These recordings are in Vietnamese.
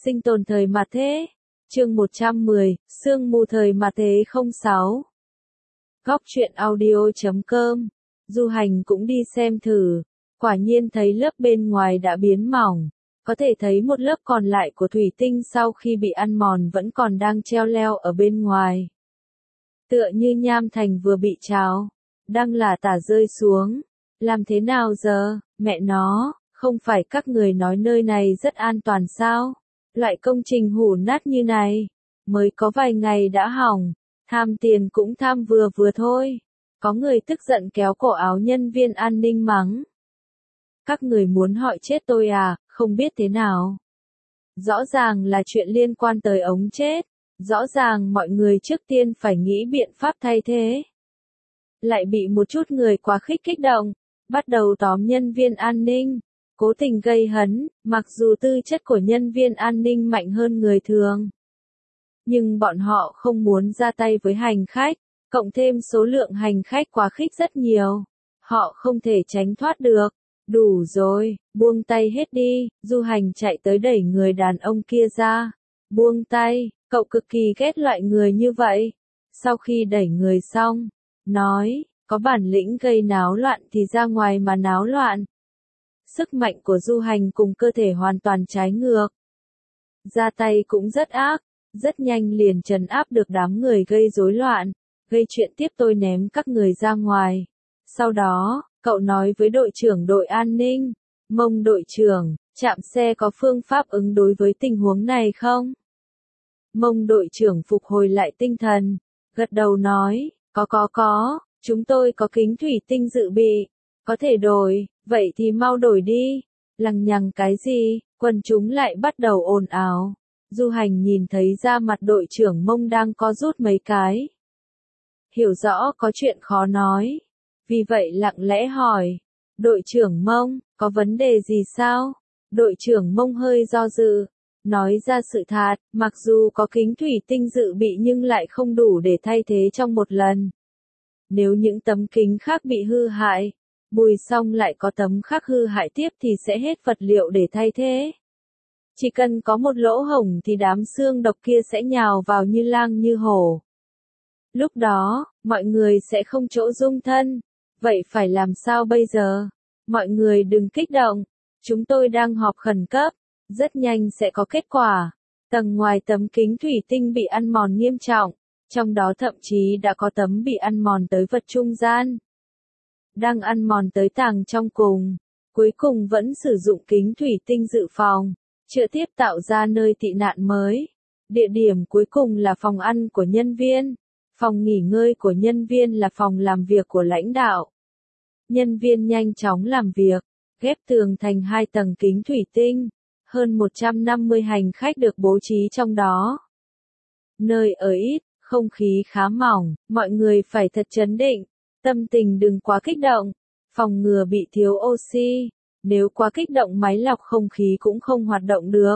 Sinh tồn thời mạt thế. Chương 110, Sương mù thời mạt thế 06. Góc truyện audio.com. Du hành cũng đi xem thử. Quả nhiên thấy lớp bên ngoài đã biến mỏng. Có thể thấy một lớp còn lại của thủy tinh sau khi bị ăn mòn vẫn còn đang treo leo ở bên ngoài. Tựa như nham thành vừa bị trào, đang là tả rơi xuống. Làm thế nào giờ, mẹ nó, không phải các người nói nơi này rất an toàn sao? Loại công trình hủ nát như này, mới có vài ngày đã hỏng, tham tiền cũng tham vừa vừa thôi. Có người tức giận kéo cổ áo nhân viên an ninh mắng. Các người muốn hỏi chết tôi à, không biết thế nào. Rõ ràng là chuyện liên quan tới ống chết, rõ ràng mọi người trước tiên phải nghĩ biện pháp thay thế. Lại bị một chút người quá khích kích động, bắt đầu tóm nhân viên an ninh, cố tình gây hấn, mặc dù tư chất của nhân viên an ninh mạnh hơn người thường. Nhưng bọn họ không muốn ra tay với hành khách, cộng thêm số lượng hành khách quá khích rất nhiều. Họ không thể tránh thoát được. Đủ rồi, buông tay hết đi, Du Hành chạy tới đẩy người đàn ông kia ra. Buông tay, cậu cực kỳ ghét loại người như vậy. Sau khi đẩy người xong, nói, có bản lĩnh gây náo loạn thì ra ngoài mà náo loạn. Sức mạnh của Du Hành cùng cơ thể hoàn toàn trái ngược. Ra tay cũng rất ác, rất nhanh liền trấn áp được đám người gây rối loạn, gây chuyện tiếp tôi ném các người ra ngoài. Sau đó, cậu nói với đội trưởng đội an ninh, Mông đội trưởng, trạm xe có phương pháp ứng đối với tình huống này không? Mông đội trưởng phục hồi lại tinh thần, gật đầu nói, có, chúng tôi có kính thủy tinh dự bị, có thể đổi, vậy thì mau đổi đi. Lằng nhằng cái gì, quần chúng lại bắt đầu ồn ào. Du Hành nhìn thấy da mặt đội trưởng Mông đang co rút mấy cái. Hiểu rõ có chuyện khó nói. Vì vậy lặng lẽ hỏi, đội trưởng Mông, có vấn đề gì sao? Đội trưởng Mông hơi do dự, nói ra sự thật, mặc dù có kính thủy tinh dự bị nhưng lại không đủ để thay thế trong một lần. Nếu những tấm kính khác bị hư hại, bùi xong lại có tấm khác hư hại tiếp thì sẽ hết vật liệu để thay thế. Chỉ cần có một lỗ hổng thì đám xương độc kia sẽ nhào vào như lang như hổ. Lúc đó, mọi người sẽ không chỗ dung thân. Vậy phải làm sao bây giờ? Mọi người đừng kích động. Chúng tôi đang họp khẩn cấp. Rất nhanh sẽ có kết quả. Tầng ngoài tấm kính thủy tinh bị ăn mòn nghiêm trọng. Trong đó thậm chí đã có tấm bị ăn mòn tới vật trung gian. Đang ăn mòn tới tàng trong cùng. Cuối cùng vẫn sử dụng kính thủy tinh dự phòng. Chữa tiếp tạo ra nơi tị nạn mới. Địa điểm cuối cùng là phòng ăn của nhân viên. Phòng nghỉ ngơi của nhân viên là phòng làm việc của lãnh đạo. Nhân viên nhanh chóng làm việc, ghép tường thành 2 tầng kính thủy tinh. Hơn 150 hành khách được bố trí trong đó. Nơi ở ít, không khí khá mỏng, mọi người phải thật trấn định. Tâm tình đừng quá kích động. Phòng ngừa bị thiếu oxy. Nếu quá kích động máy lọc không khí cũng không hoạt động được.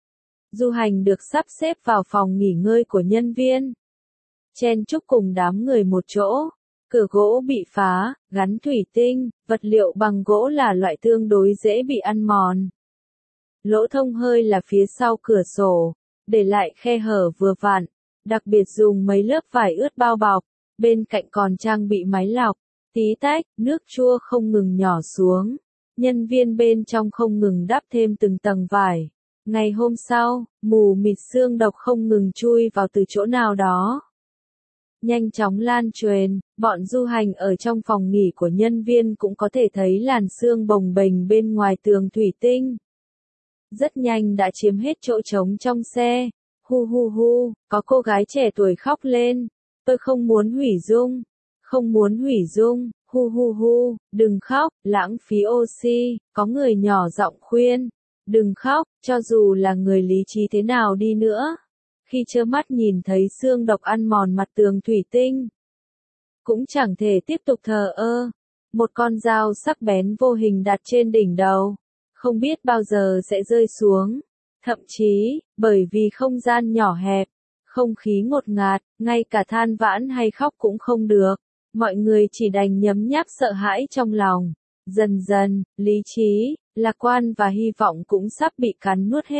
Du Hành được sắp xếp vào phòng nghỉ ngơi của nhân viên. Chen chúc cùng đám người một chỗ. Cửa gỗ bị phá, gắn thủy tinh, vật liệu bằng gỗ là loại tương đối dễ bị ăn mòn. Lỗ thông hơi là phía sau cửa sổ, để lại khe hở vừa vặn, đặc biệt dùng mấy lớp vải ướt bao bọc, bên cạnh còn trang bị máy lọc, tí tách, nước chua không ngừng nhỏ xuống. Nhân viên bên trong không ngừng đắp thêm từng tầng vải. Ngày hôm sau, mù mịt xương độc không ngừng chui vào từ chỗ nào đó. Nhanh chóng lan truyền, bọn du hành ở trong phòng nghỉ của nhân viên cũng có thể thấy làn xương bồng bềnh bên ngoài tường thủy tinh. Rất nhanh đã chiếm hết chỗ trống trong xe. Hu, có cô gái trẻ tuổi khóc lên. Tôi không muốn hủy dung. Không muốn hủy dung. Hu, đừng khóc, lãng phí oxy. Có người nhỏ giọng khuyên. Đừng khóc, cho dù là người lý trí thế nào đi nữa. Khi trơ mắt nhìn thấy xương độc ăn mòn mặt tường thủy tinh, cũng chẳng thể tiếp tục thờ ơ. Một con dao sắc bén vô hình đặt trên đỉnh đầu, không biết bao giờ sẽ rơi xuống. Thậm chí, bởi vì không gian nhỏ hẹp, không khí ngột ngạt, ngay cả than vãn hay khóc cũng không được. Mọi người chỉ đành nhấm nháp sợ hãi trong lòng. Dần dần, lý trí, lạc quan và hy vọng cũng sắp bị cắn nuốt hết.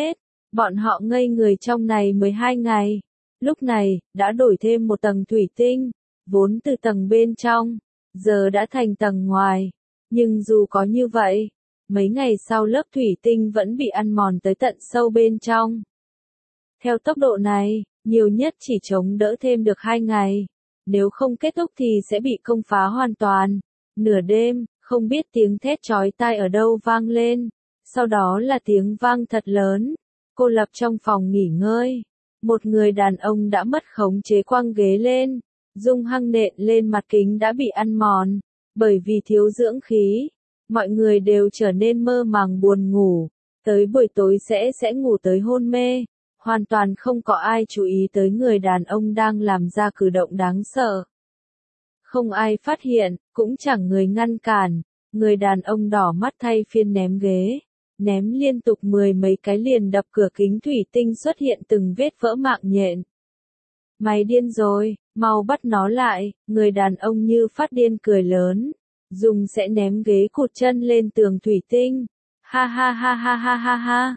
Bọn họ ngây người trong này 12 ngày. Lúc này, đã đổi thêm một tầng thủy tinh, vốn từ tầng bên trong, giờ đã thành tầng ngoài. Nhưng dù có như vậy, mấy ngày sau lớp thủy tinh vẫn bị ăn mòn tới tận sâu bên trong. Theo tốc độ này, nhiều nhất chỉ chống đỡ thêm được 2 ngày. Nếu không kết thúc thì sẽ bị công phá hoàn toàn. Nửa đêm, không biết tiếng thét chói tai ở đâu vang lên. Sau đó là tiếng vang thật lớn. Cô lập trong phòng nghỉ ngơi. Một người đàn ông đã mất khống chế quăng ghế lên. Dung hăng nện lên mặt kính đã bị ăn mòn. Bởi vì thiếu dưỡng khí, mọi người đều trở nên mơ màng buồn ngủ. Tới buổi tối sẽ ngủ tới hôn mê. Hoàn toàn không có ai chú ý tới người đàn ông đang làm ra cử động đáng sợ. Không ai phát hiện, cũng chẳng người ngăn cản. Người đàn ông đỏ mắt thay phiên ném ghế. Ném liên tục 10 mấy cái liền đập cửa kính thủy tinh xuất hiện từng vết vỡ mạng nhện. Mày điên rồi, mau bắt nó lại, người đàn ông như phát điên cười lớn. Dùng sẽ ném ghế cụt chân lên tường thủy tinh. Ha ha ha ha ha ha ha.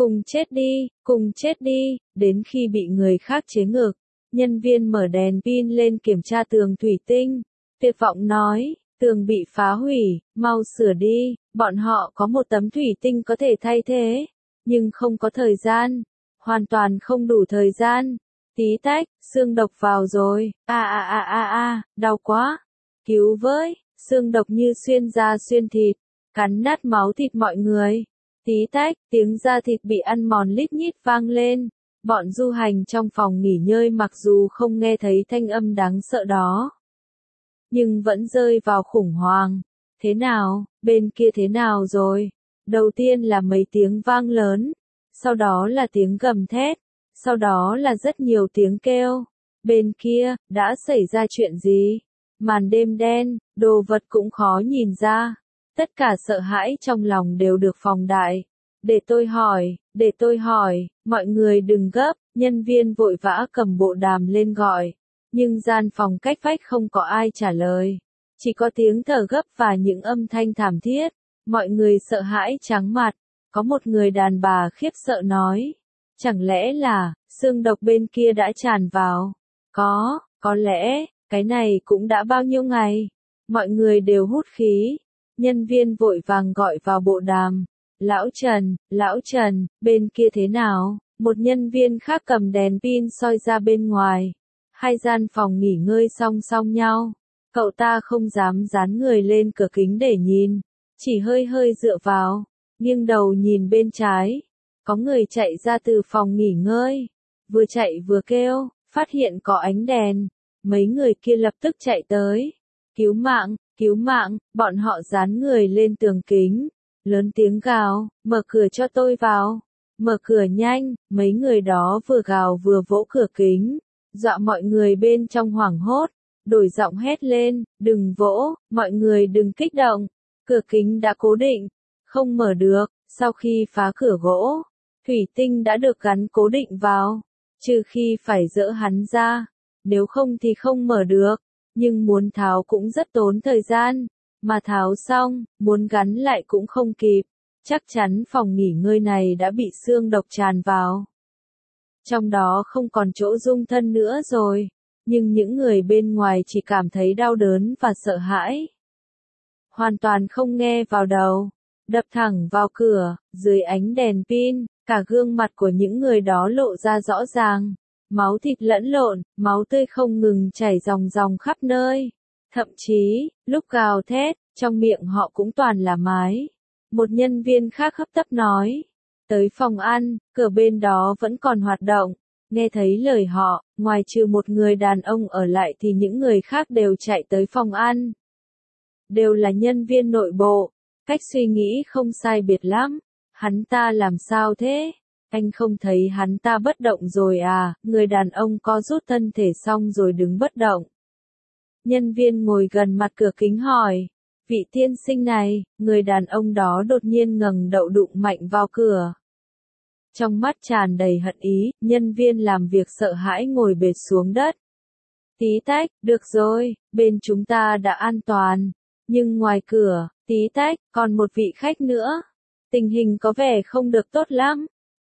Cùng chết đi, đến khi bị người khác chế ngược. Nhân viên mở đèn pin lên kiểm tra tường thủy tinh. Tuyệt vọng nói, tường bị phá hủy, mau sửa đi, bọn họ có một tấm thủy tinh có thể thay thế. Nhưng không có thời gian. Hoàn toàn không đủ thời gian. Tí tách, xương độc vào rồi, đau quá. Cứu với, xương độc như xuyên da xuyên thịt, cắn nát máu thịt mọi người. Tí tách, tiếng da thịt bị ăn mòn lít nhít vang lên. Bọn du hành trong phòng nghỉ ngơi mặc dù không nghe thấy thanh âm đáng sợ đó, nhưng vẫn rơi vào khủng hoảng. Thế nào, bên kia thế nào rồi? Đầu tiên là mấy tiếng vang lớn, sau đó là tiếng gầm thét, sau đó là rất nhiều tiếng kêu. Bên kia, đã xảy ra chuyện gì? Màn đêm đen, đồ vật cũng khó nhìn ra. Tất cả sợ hãi trong lòng đều được phóng đại. Để tôi hỏi, mọi người đừng gấp, nhân viên vội vã cầm bộ đàm lên gọi. Nhưng gian phòng cách vách không có ai trả lời. Chỉ có tiếng thở gấp và những âm thanh thảm thiết. Mọi người sợ hãi trắng mặt. Có một người đàn bà khiếp sợ nói. Chẳng lẽ là, xương độc bên kia đã tràn vào? Có lẽ, cái này cũng đã bao nhiêu ngày? Mọi người đều hút khí. Nhân viên vội vàng gọi vào bộ đàm. Lão Trần, bên kia thế nào? Một nhân viên khác cầm đèn pin soi ra bên ngoài. Hai gian phòng nghỉ ngơi song song nhau. Cậu ta không dám dán người lên cửa kính để nhìn. Chỉ hơi hơi dựa vào. Nghiêng đầu nhìn bên trái. Có người chạy ra từ phòng nghỉ ngơi. Vừa chạy vừa kêu, phát hiện có ánh đèn. Mấy người kia lập tức chạy tới. Cứu mạng, bọn họ dán người lên tường kính. Lớn tiếng gào, mở cửa cho tôi vào. Mở cửa nhanh, mấy người đó vừa gào vừa vỗ cửa kính. Dọa mọi người bên trong hoảng hốt. Đổi giọng hét lên, đừng vỗ, mọi người đừng kích động. Cửa kính đã cố định, không mở được. Sau khi phá cửa gỗ, thủy tinh đã được gắn cố định vào. Trừ khi phải dỡ hắn ra. Nếu không thì không mở được. Nhưng muốn tháo cũng rất tốn thời gian. Mà tháo xong, muốn gắn lại cũng không kịp. Chắc chắn phòng nghỉ ngơi này đã bị xương độc tràn vào. Trong đó không còn chỗ dung thân nữa rồi. Nhưng những người bên ngoài chỉ cảm thấy đau đớn và sợ hãi. Hoàn toàn không nghe vào đầu. Đập thẳng vào cửa, dưới ánh đèn pin, cả gương mặt của những người đó lộ ra rõ ràng. Máu thịt lẫn lộn, máu tươi không ngừng chảy ròng ròng khắp nơi. Thậm chí, lúc gào thét, trong miệng họ cũng toàn là mái. Một nhân viên khác hấp tấp nói. Tới phòng ăn, cửa bên đó vẫn còn hoạt động. Nghe thấy lời họ, ngoài trừ một người đàn ông ở lại thì những người khác đều chạy tới phòng ăn. Đều là nhân viên nội bộ. Cách suy nghĩ không sai biệt lắm. Hắn ta làm sao thế? Anh không thấy hắn ta bất động rồi à? Người đàn ông co rút thân thể xong rồi đứng bất động. Nhân viên ngồi gần mặt cửa kính hỏi. Vị tiên sinh này, người đàn ông đó đột nhiên ngẩng đầu đụng mạnh vào cửa. Trong mắt tràn đầy hận ý, nhân viên làm việc sợ hãi ngồi bệt xuống đất. Tí tách, được rồi, bên chúng ta đã an toàn. Nhưng ngoài cửa, tí tách, còn một vị khách nữa. Tình hình có vẻ không được tốt lắm.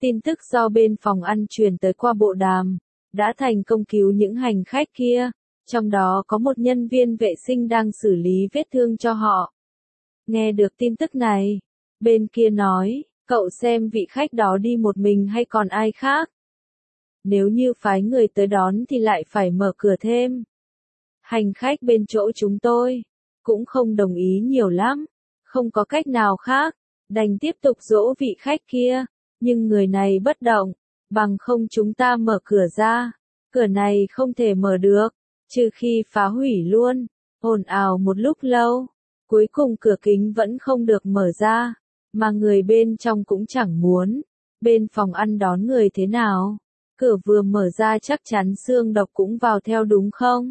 Tin tức do bên phòng ăn truyền tới qua bộ đàm, đã thành công cứu những hành khách kia, trong đó có một nhân viên vệ sinh đang xử lý vết thương cho họ. Nghe được tin tức này, bên kia nói, cậu xem vị khách đó đi một mình hay còn ai khác? Nếu như phái người tới đón thì lại phải mở cửa thêm. Hành khách bên chỗ chúng tôi cũng không đồng ý nhiều lắm, không có cách nào khác, đành tiếp tục dỗ vị khách kia, nhưng người này bất động, bằng không chúng ta mở cửa ra, cửa này không thể mở được, trừ khi phá hủy luôn. Ồn ào một lúc lâu, cuối cùng cửa kính vẫn không được mở ra, mà người bên trong cũng chẳng muốn. Bên phòng ăn đón người thế nào? Cửa vừa mở ra chắc chắn xương độc cũng vào theo đúng không?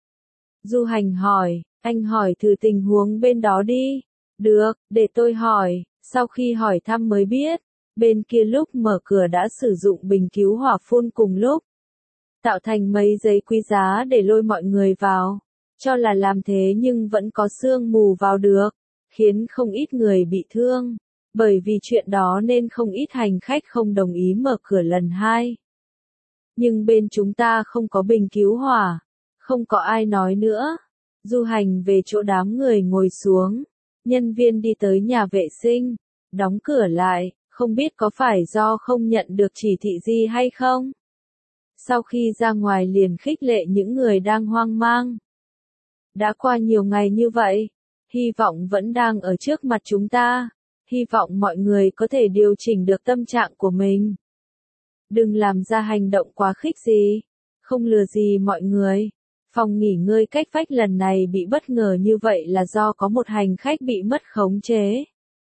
Du Hành hỏi, anh hỏi thử tình huống bên đó đi. Được, để tôi hỏi. Sau khi hỏi thăm mới biết, bên kia lúc mở cửa đã sử dụng bình cứu hỏa phun cùng lúc, tạo thành mấy giấy quý giá để lôi mọi người vào. Cho là làm thế nhưng vẫn có sương mù vào được, khiến không ít người bị thương. Bởi vì chuyện đó nên không ít hành khách không đồng ý mở cửa lần hai. Nhưng bên chúng ta không có bình cứu hỏa, không có ai nói nữa. Du Hành về chỗ đám người ngồi xuống, nhân viên đi tới nhà vệ sinh, đóng cửa lại, không biết có phải do không nhận được chỉ thị gì hay không. Sau khi ra ngoài liền khích lệ những người đang hoang mang. Đã qua nhiều ngày như vậy, hy vọng vẫn đang ở trước mặt chúng ta, hy vọng mọi người có thể điều chỉnh được tâm trạng của mình. Đừng làm ra hành động quá khích gì, không lừa gì mọi người. Phòng nghỉ ngơi cách vách lần này bị bất ngờ như vậy là do có một hành khách bị mất khống chế.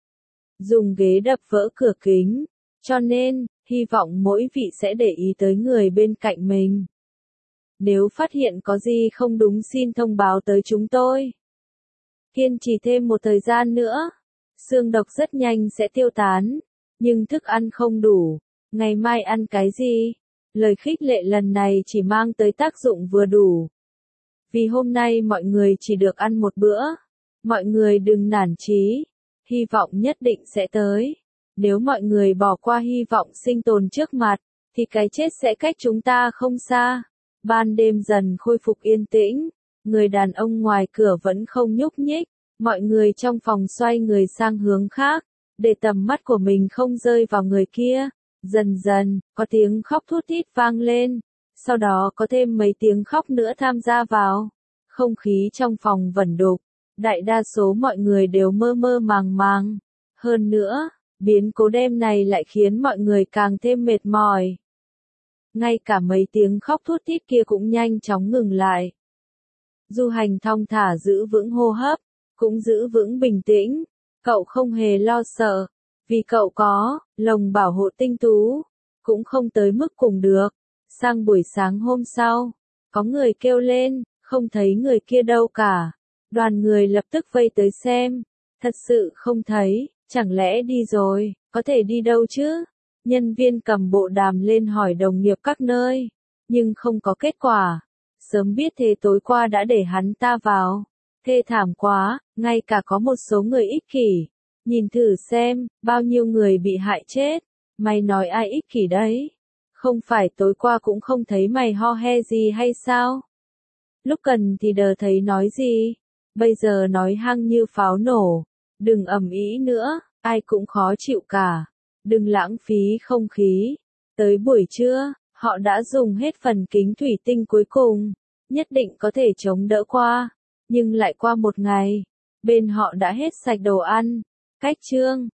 Dùng ghế đập vỡ cửa kính, cho nên, hy vọng mỗi vị sẽ để ý tới người bên cạnh mình. Nếu phát hiện có gì không đúng xin thông báo tới chúng tôi. Kiên trì thêm một thời gian nữa, xương độc rất nhanh sẽ tiêu tán, nhưng thức ăn không đủ, ngày mai ăn cái gì? Lời khích lệ lần này chỉ mang tới tác dụng vừa đủ. Vì hôm nay mọi người chỉ được ăn một bữa, mọi người đừng nản chí, hy vọng nhất định sẽ tới. Nếu mọi người bỏ qua hy vọng sinh tồn trước mặt, thì cái chết sẽ cách chúng ta không xa. Ban đêm dần khôi phục yên tĩnh, người đàn ông ngoài cửa vẫn không nhúc nhích, mọi người trong phòng xoay người sang hướng khác, để tầm mắt của mình không rơi vào người kia. Dần dần, có tiếng khóc thút thít vang lên, sau đó có thêm mấy tiếng khóc nữa tham gia vào. Không khí trong phòng vẩn đục, đại đa số mọi người đều mơ mơ màng màng. Hơn nữa, biến cố đêm này lại khiến mọi người càng thêm mệt mỏi. Ngay cả mấy tiếng khóc thút thít kia cũng nhanh chóng ngừng lại. Du Hành thong thả giữ vững hô hấp, cũng giữ vững bình tĩnh. Cậu không hề lo sợ, vì cậu có lồng bảo hộ tinh tú, cũng không tới mức cùng được. Sang buổi sáng hôm sau, có người kêu lên, không thấy người kia đâu cả. Đoàn người lập tức vây tới xem, thật sự không thấy, chẳng lẽ đi rồi, có thể đi đâu chứ? Nhân viên cầm bộ đàm lên hỏi đồng nghiệp các nơi, nhưng không có kết quả. Sớm biết thế tối qua đã để hắn ta vào. Thê thảm quá, ngay cả có một số người ích kỷ. Nhìn thử xem, bao nhiêu người bị hại chết. Mày nói ai ích kỷ đấy? Không phải tối qua cũng không thấy mày ho he gì hay sao? Lúc cần thì đờ thấy nói gì? Bây giờ nói hăng như pháo nổ. Đừng ầm ĩ nữa, ai cũng khó chịu cả. Đừng lãng phí không khí. Tới buổi trưa, họ đã dùng hết phần kính thủy tinh cuối cùng. Nhất định có thể chống đỡ qua. Nhưng lại qua một ngày, bên họ đã hết sạch đồ ăn. Cách chương